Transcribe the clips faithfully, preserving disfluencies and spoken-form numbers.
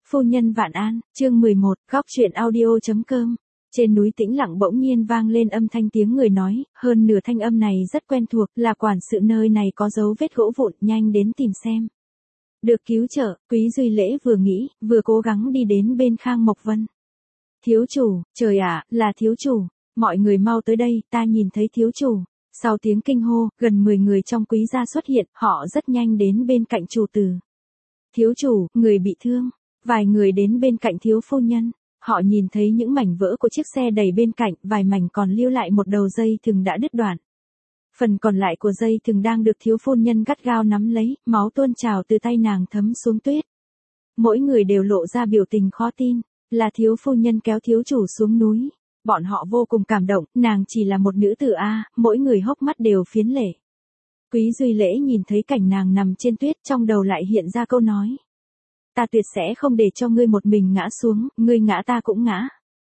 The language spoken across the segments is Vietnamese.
Phu nhân vạn an, chương mười một, góc truyện audio.com. Trên núi tĩnh lặng bỗng nhiên vang lên âm thanh tiếng người nói, hơn nửa thanh âm này rất quen thuộc, là quản sự nơi này có dấu vết gỗ vụn, nhanh đến tìm xem. Được cứu trợ, Quý Duy Lễ vừa nghĩ, vừa cố gắng đi đến bên Khang Mộc Vân. Thiếu chủ, trời ạ, là thiếu chủ, mọi người mau tới đây, ta nhìn thấy thiếu chủ. Sau tiếng kinh hô, gần mười người trong quý gia xuất hiện, họ rất nhanh đến bên cạnh chủ tử. Thiếu chủ, người bị thương. Vài người đến bên cạnh thiếu phu nhân, họ nhìn thấy những mảnh vỡ của chiếc xe đầy bên cạnh, vài mảnh còn lưu lại một đầu dây thừng đã đứt đoạn. Phần còn lại của dây thừng đang được thiếu phu nhân gắt gao nắm lấy, máu tuôn trào từ tay nàng thấm xuống tuyết. Mỗi người đều lộ ra biểu tình khó tin, là thiếu phu nhân kéo thiếu chủ xuống núi. Bọn họ vô cùng cảm động, nàng chỉ là một nữ tử a, mỗi người hốc mắt đều phiến lệ. Quý Duy Lễ nhìn thấy cảnh nàng nằm trên tuyết, trong đầu lại hiện ra câu nói. Ta tuyệt sẽ không để cho ngươi một mình ngã xuống, ngươi ngã ta cũng ngã.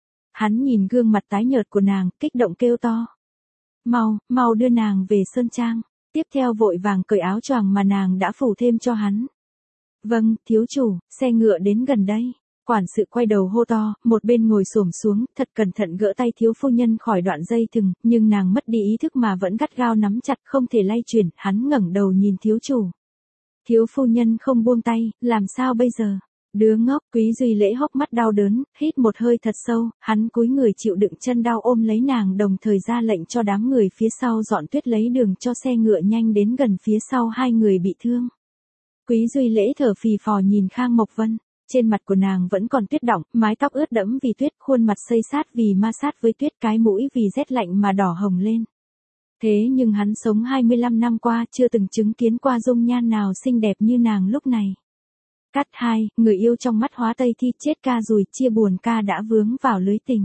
Hắn nhìn gương mặt tái nhợt của nàng, kích động kêu to. Mau, mau đưa nàng về sơn trang. Tiếp theo vội vàng cởi áo choàng mà nàng đã phủ thêm cho hắn. Vâng, thiếu chủ, xe ngựa đến gần đây. Quản sự quay đầu hô to, một bên ngồi xổm xuống, thật cẩn thận gỡ tay thiếu phu nhân khỏi đoạn dây thừng, nhưng nàng mất đi ý thức mà vẫn gắt gao nắm chặt không thể lay chuyển, hắn ngẩng đầu nhìn thiếu chủ. Thiếu phu nhân không buông tay, làm sao bây giờ? Đứa ngốc, Quý Duy Lễ hốc mắt đau đớn, hít một hơi thật sâu, hắn cúi người chịu đựng chân đau ôm lấy nàng đồng thời ra lệnh cho đám người phía sau dọn tuyết lấy đường cho xe ngựa nhanh đến gần phía sau hai người bị thương. Quý Duy Lễ thở phì phò nhìn Khang Mộc Vân, trên mặt của nàng vẫn còn tuyết đọng, mái tóc ướt đẫm vì tuyết, khuôn mặt xây sát vì ma sát với tuyết, cái mũi vì rét lạnh mà đỏ hồng lên. Thế nhưng hắn sống hai mươi lăm năm qua chưa từng chứng kiến qua dung nhan nào xinh đẹp như nàng lúc này. Cắt hai, người yêu trong mắt hóa tây thi chết ca rùi, chia buồn ca đã vướng vào lưới tình.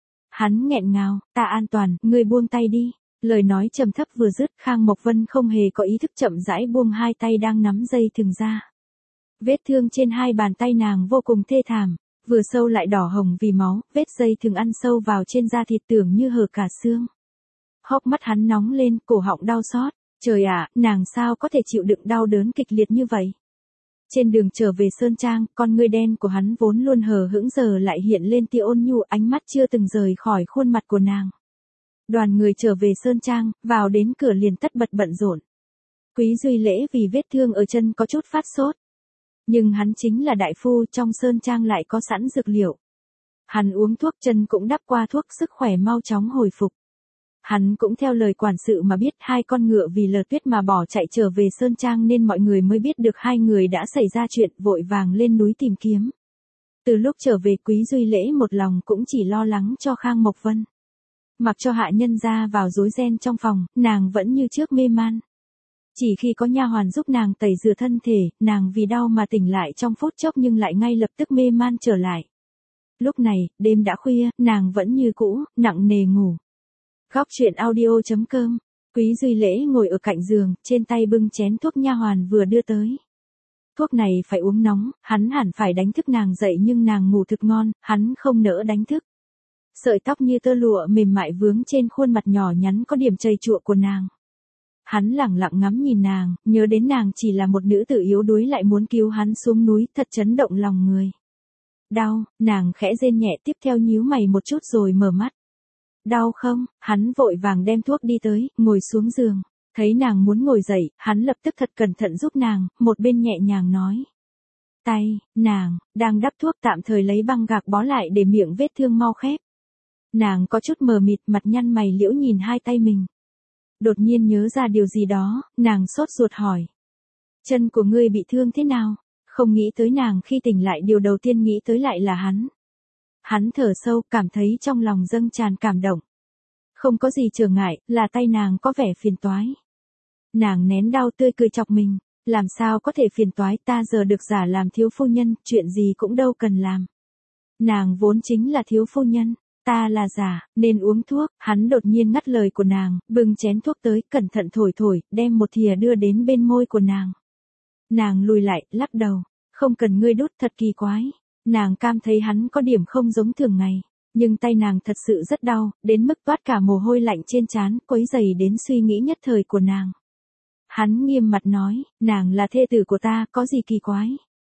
Hắn nghẹn ngào, ta an toàn, ngươi buông tay đi. Lời nói trầm thấp vừa dứt, Khang Mộc Vân không hề có ý thức chậm rãi buông hai tay đang nắm dây thừng ra. Vết thương trên hai bàn tay nàng vô cùng thê thảm, vừa sâu lại đỏ hồng vì máu, vết dây thừng ăn sâu vào trên da thịt tưởng như hở cả xương. Hốc mắt hắn nóng lên, cổ họng đau xót. Trời ạ, nàng sao có thể chịu đựng đau đớn kịch liệt như vậy? Trên đường trở về sơn trang, con ngươi đen của hắn vốn luôn hờ hững giờ lại hiện lên tia ôn nhu, ánh mắt chưa từng rời khỏi khuôn mặt của nàng. Đoàn người trở về sơn trang, vào đến cửa liền tất bật bận rộn. Quý Duy Lễ vì vết thương ở chân có chút phát sốt. Nhưng hắn chính là đại phu, trong sơn trang lại có sẵn dược liệu. Hắn uống thuốc chân cũng đắp qua thuốc, sức khỏe mau chóng hồi phục. Hắn cũng theo lời quản sự mà biết hai con ngựa vì lở tuyết mà bỏ chạy trở về sơn trang nên mọi người mới biết được hai người đã xảy ra chuyện, vội vàng lên núi tìm kiếm. Từ lúc trở về Quý Duy Lễ một lòng cũng chỉ lo lắng cho Khang Mộc Vân. Mặc cho hạ nhân ra vào rối ren trong phòng, nàng vẫn như trước mê man. Chỉ khi có nha hoàn giúp nàng tẩy rửa thân thể, nàng vì đau mà tỉnh lại trong phút chốc nhưng lại ngay lập tức mê man trở lại. Lúc này, đêm đã khuya, nàng vẫn như cũ, nặng nề ngủ. Góc truyện audio.com. Quý Duy Lễ ngồi ở cạnh giường, trên tay bưng chén thuốc nha hoàn vừa đưa tới. Thuốc này phải uống nóng, hắn hẳn phải đánh thức nàng dậy nhưng nàng ngủ thực ngon, hắn không nỡ đánh thức. Sợi tóc như tơ lụa mềm mại vướng trên khuôn mặt nhỏ nhắn có điểm chầy chụa của nàng. Hắn lẳng lặng ngắm nhìn nàng, nhớ đến nàng chỉ là một nữ tử yếu đuối lại muốn cứu hắn xuống núi, thật chấn động lòng người. Đau, nàng khẽ rên nhẹ tiếp theo nhíu mày một chút rồi mở mắt. Đau không? Hắn vội vàng đem thuốc đi tới, ngồi xuống giường. Thấy nàng muốn ngồi dậy, hắn lập tức thật cẩn thận giúp nàng, một bên nhẹ nhàng nói. Tay, nàng, đang đắp thuốc tạm thời lấy băng gạc bó lại để miệng vết thương mau khép. Nàng có chút mờ mịt, mặt nhăn mày liễu nhìn hai tay mình. Đột nhiên nhớ ra điều gì đó, nàng sốt ruột hỏi. Chân của ngươi bị thương thế nào? Không nghĩ tới nàng khi tỉnh lại điều đầu tiên nghĩ tới lại là hắn. Hắn thở sâu, cảm thấy trong lòng dâng tràn cảm động. Không có gì trở ngại, là tay nàng có vẻ phiền toái. Nàng nén đau tươi cười chọc mình, làm sao có thể phiền toái, ta giờ được giả làm thiếu phu nhân, chuyện gì cũng đâu cần làm. Nàng vốn chính là thiếu phu nhân, ta là giả, nên uống thuốc. Hắn đột nhiên ngắt lời của nàng, bưng chén thuốc tới, cẩn thận thổi thổi, đem một thìa đưa đến bên môi của nàng. Nàng lùi lại, lắc đầu, không cần ngươi đút, thật kỳ quái. Nàng cam thấy hắn có điểm không giống thường ngày, nhưng tay nàng thật sự rất đau, đến mức toát cả mồ hôi lạnh trên trán, quấy rầy đến suy nghĩ nhất thời của nàng. Hắn nghiêm mặt nói, nàng là thê tử của ta, có gì kỳ quái?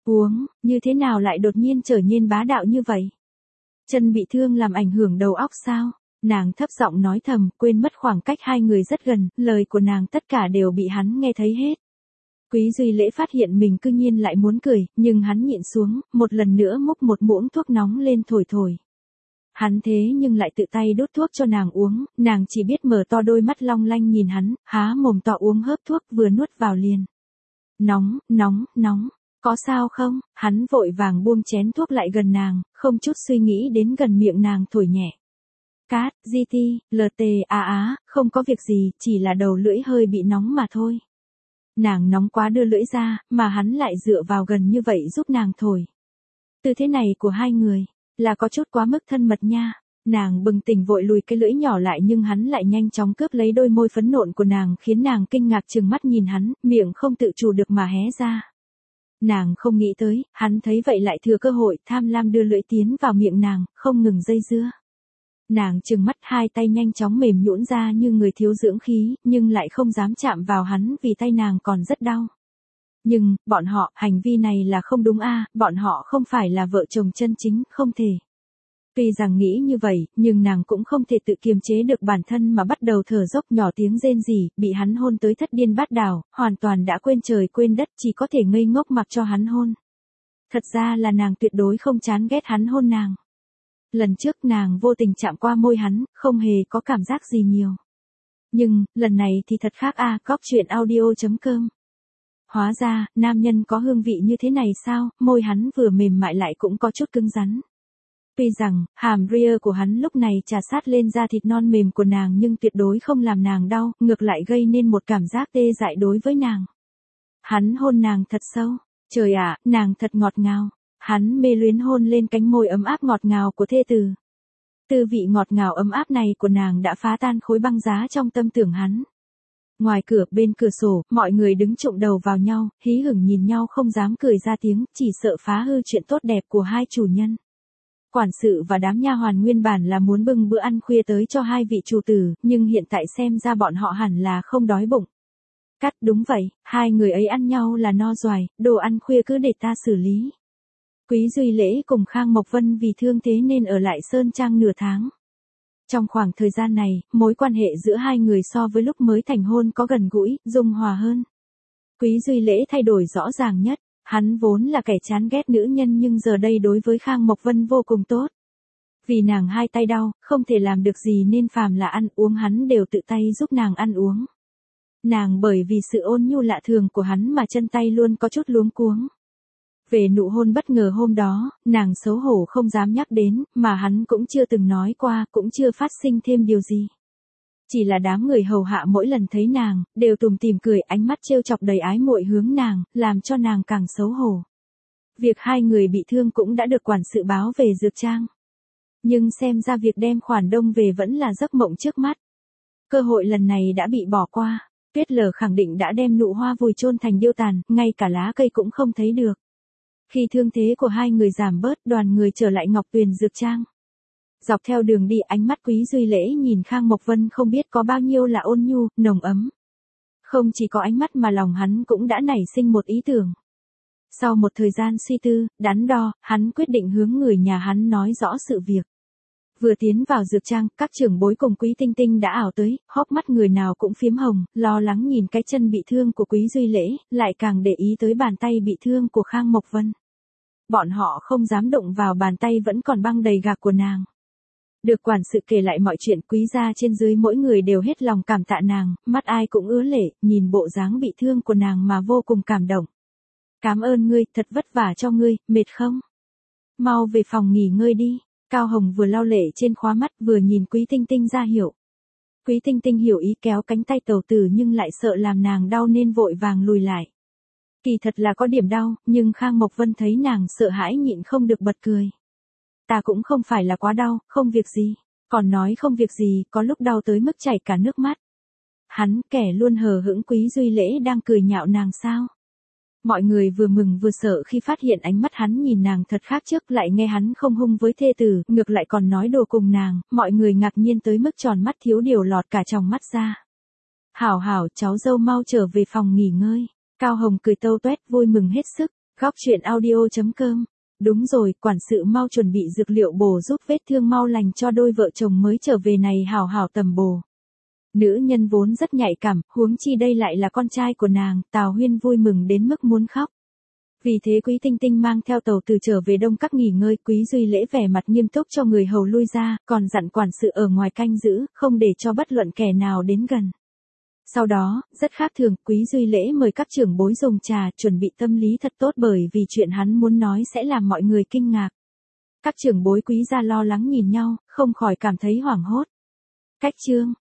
Uống, như thế nào lại đột nhiên trở nên bá đạo như vậy? Chân bị thương làm ảnh hưởng đầu óc sao? Nàng thấp giọng nói thầm, quên mất khoảng cách hai người rất gần, lời của nàng tất cả đều bị hắn nghe thấy hết. Quý Duy Lễ phát hiện mình cư nhiên lại muốn cười, nhưng hắn nhịn xuống, một lần nữa múc một muỗng thuốc nóng lên thổi thổi. Hắn thế nhưng lại tự tay đút thuốc cho nàng uống, nàng chỉ biết mở to đôi mắt long lanh nhìn hắn, há mồm to uống hớp thuốc vừa nuốt vào liền. Nóng, nóng, nóng, có sao không? Hắn vội vàng buông chén thuốc lại gần nàng, không chút suy nghĩ đến gần miệng nàng thổi nhẹ. Cát, gi ti, lờ tê á á, không có việc gì, chỉ là đầu lưỡi hơi bị nóng mà thôi. Nàng nóng quá đưa lưỡi ra, mà hắn lại dựa vào gần như vậy giúp nàng thổi. Tư thế này của hai người, là có chút quá mức thân mật nha. Nàng bừng tỉnh vội lùi cái lưỡi nhỏ lại nhưng hắn lại nhanh chóng cướp lấy đôi môi phấn nộn của nàng khiến nàng kinh ngạc trừng mắt nhìn hắn, miệng không tự chủ được mà hé ra. Nàng không nghĩ tới, hắn thấy vậy lại thừa cơ hội tham lam đưa lưỡi tiến vào miệng nàng, không ngừng dây dưa. Nàng trừng mắt hai tay nhanh chóng mềm nhũn ra như người thiếu dưỡng khí, nhưng lại không dám chạm vào hắn vì tay nàng còn rất đau. Nhưng, bọn họ, hành vi này là không đúng a, bọn họ không phải là vợ chồng chân chính, không thể. Tuy rằng nghĩ như vậy, nhưng nàng cũng không thể tự kiềm chế được bản thân mà bắt đầu thở dốc nhỏ tiếng rên rỉ, bị hắn hôn tới thất điên bát đảo, hoàn toàn đã quên trời quên đất, chỉ có thể ngây ngốc mặc cho hắn hôn. Thật ra là nàng tuyệt đối không chán ghét hắn hôn nàng. Lần trước nàng vô tình chạm qua môi hắn, không hề có cảm giác gì nhiều. Nhưng, lần này thì thật khác a, góc chuyện audio chấm com. Hóa ra, nam nhân có hương vị như thế này sao, môi hắn vừa mềm mại lại cũng có chút cứng rắn. Tuy rằng, hàm rear của hắn lúc này chà sát lên da thịt non mềm của nàng nhưng tuyệt đối không làm nàng đau, ngược lại gây nên một cảm giác tê dại đối với nàng. Hắn hôn nàng thật sâu, trời ạ, nàng thật ngọt ngào. Hắn mê luyến hôn lên cánh môi ấm áp ngọt ngào của thê tử. Tư vị ngọt ngào ấm áp này của nàng đã phá tan khối băng giá trong tâm tưởng hắn. Ngoài cửa bên cửa sổ, mọi người đứng chụm đầu vào nhau, hí hửng nhìn nhau không dám cười ra tiếng, chỉ sợ phá hư chuyện tốt đẹp của hai chủ nhân. Quản sự và đám nha hoàn nguyên bản là muốn bưng bữa ăn khuya tới cho hai vị chủ tử, nhưng hiện tại xem ra bọn họ hẳn là không đói bụng. Cắt đúng vậy, hai người ấy ăn nhau là no doài, đồ ăn khuya cứ để ta xử lý. Quý Duy Lễ cùng Khang Mộc Vân vì thương thế nên ở lại Sơn Trang nửa tháng. Trong khoảng thời gian này, mối quan hệ giữa hai người so với lúc mới thành hôn có gần gũi, dung hòa hơn. Quý Duy Lễ thay đổi rõ ràng nhất, hắn vốn là kẻ chán ghét nữ nhân nhưng giờ đây đối với Khang Mộc Vân vô cùng tốt. Vì nàng hai tay đau, không thể làm được gì nên phàm là ăn uống hắn đều tự tay giúp nàng ăn uống. Nàng bởi vì sự ôn nhu lạ thường của hắn mà chân tay luôn có chút luống cuống. Về nụ hôn bất ngờ hôm đó, nàng xấu hổ không dám nhắc đến, mà hắn cũng chưa từng nói qua, cũng chưa phát sinh thêm điều gì. Chỉ là đám người hầu hạ mỗi lần thấy nàng, đều tủm tỉm cười, ánh mắt trêu chọc đầy ái muội hướng nàng, làm cho nàng càng xấu hổ. Việc hai người bị thương cũng đã được quản sự báo về dược trang. Nhưng xem ra việc đem khoản đông về vẫn là giấc mộng trước mắt. Cơ hội lần này đã bị bỏ qua, Tuyết Lở khẳng định đã đem nụ hoa vùi chôn thành điêu tàn, ngay cả lá cây cũng không thấy được. Khi thương thế của hai người giảm bớt, đoàn người trở lại Ngọc Tuyền dược trang. Dọc theo đường đi ánh mắt Quý Duy Lễ nhìn Khang Mộc Vân không biết có bao nhiêu là ôn nhu, nồng ấm. Không chỉ có ánh mắt mà lòng hắn cũng đã nảy sinh một ý tưởng. Sau một thời gian suy tư, đắn đo, hắn quyết định hướng người nhà hắn nói rõ sự việc. Vừa tiến vào dược trang, các trưởng bối cùng Quý Tinh Tinh đã ảo tới, hốc mắt người nào cũng phiếm hồng, lo lắng nhìn cái chân bị thương của Quý Duy Lễ, lại càng để ý tới bàn tay bị thương của Khang Mộc Vân. Bọn họ không dám động vào bàn tay vẫn còn băng đầy gạc của nàng. Được quản sự kể lại mọi chuyện, quý gia trên dưới mỗi người đều hết lòng cảm tạ nàng, mắt ai cũng ứa lệ, nhìn bộ dáng bị thương của nàng mà vô cùng cảm động. Cảm ơn ngươi, thật vất vả cho ngươi, mệt không? Mau về phòng nghỉ ngơi đi. Cao Hồng vừa lau lệ trên khóa mắt vừa nhìn Quý Tinh Tinh ra hiệu. Quý Tinh Tinh hiểu ý kéo cánh tay tẩu tử nhưng lại sợ làm nàng đau nên vội vàng lùi lại. Kỳ thật là có điểm đau, nhưng Khang Mộc Vân thấy nàng sợ hãi nhịn không được bật cười. Ta cũng không phải là quá đau, không việc gì. Còn nói không việc gì, có lúc đau tới mức chảy cả nước mắt. Hắn kẻ luôn hờ hững Quý Duy Lễ đang cười nhạo nàng sao. Mọi người vừa mừng vừa sợ khi phát hiện ánh mắt hắn nhìn nàng thật khác trước, lại nghe hắn không hung với thê tử, ngược lại còn nói đùa cùng nàng, mọi người ngạc nhiên tới mức tròn mắt thiếu điều lọt cả tròng mắt ra. Hảo hảo, cháu dâu mau trở về phòng nghỉ ngơi. Cao Hồng cười tâu tuét vui mừng hết sức, Góc chuyện audio chấm com. Đúng rồi, quản sự mau chuẩn bị dược liệu bổ giúp vết thương mau lành cho đôi vợ chồng mới trở về này hảo hảo tầm bổ. Nữ nhân vốn rất nhạy cảm, huống chi đây lại là con trai của nàng, Tào Huyên vui mừng đến mức muốn khóc. Vì thế Quý Tinh Tinh mang theo tàu từ trở về Đông Các nghỉ ngơi, Quý Duy Lễ vẻ mặt nghiêm túc cho người hầu lui ra, còn dặn quản sự ở ngoài canh giữ, không để cho bất luận kẻ nào đến gần. Sau đó, rất khác thường, Quý Duy Lễ mời các trưởng bối dùng trà, chuẩn bị tâm lý thật tốt bởi vì chuyện hắn muốn nói sẽ làm mọi người kinh ngạc. Các trưởng bối Quý gia lo lắng nhìn nhau, không khỏi cảm thấy hoảng hốt. Cách chương